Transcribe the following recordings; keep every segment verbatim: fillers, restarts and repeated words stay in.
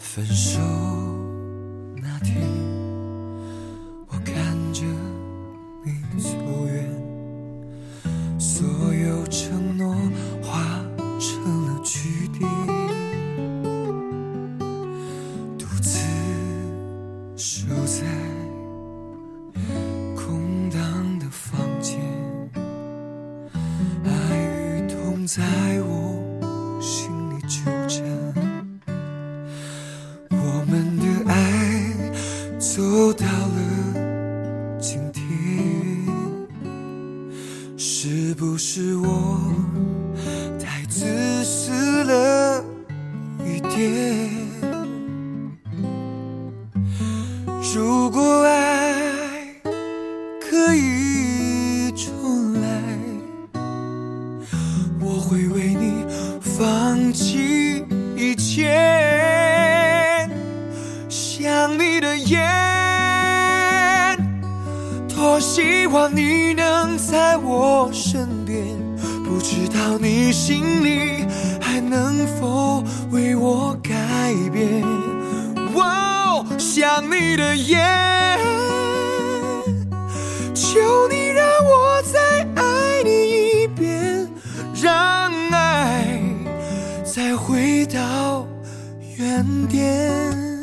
分手那天，我看着你走远，所有承诺化成了句点，独自守在空荡的房间，爱与痛在我心里纠缠，我们的爱走到了今天，是不是我太自私了一点？如果爱可以重来，我会为你放弃一切，想你的眼，多希望你能在我身边，不知道你心里还能否为我改变。哇，想你的眼，求你让我再爱你一遍，让爱再回到原点。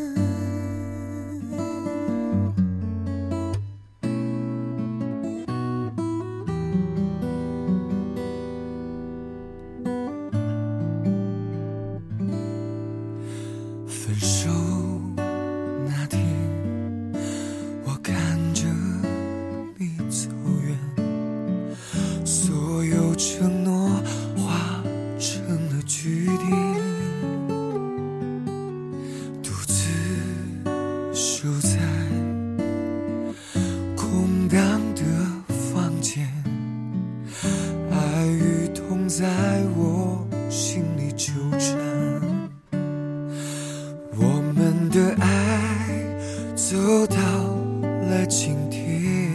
分手那天，我看着你走远，所有承诺化成了句点，独自守在空荡的房间，爱与痛在我心里纠缠，我们的爱走到了今天，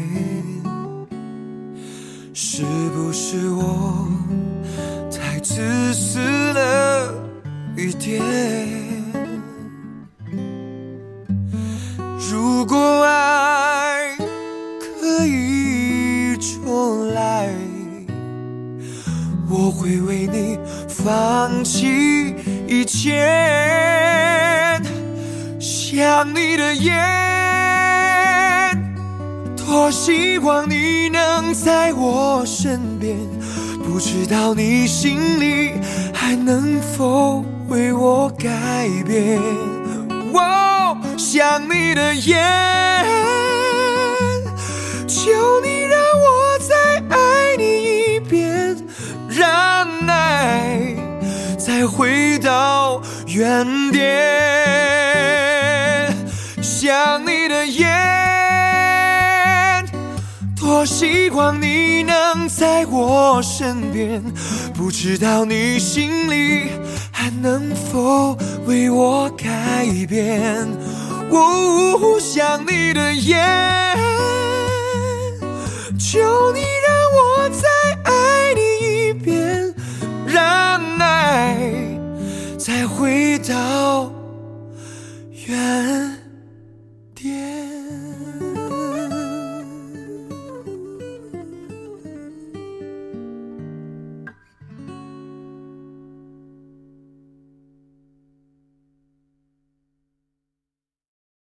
是不是我太自私了一点？如果爱可以重来，我会为你放弃一切，想你的眼，多希望你能在我身边，不知道你心里还能否为我改变。哦，想你的眼，求你让我再爱你一遍，让爱再回到原点。想你的眼，多希望你能在我身边，不知道你心里还能否为我改变。哦，想你的眼，求你让我再爱你一遍，让爱再回到原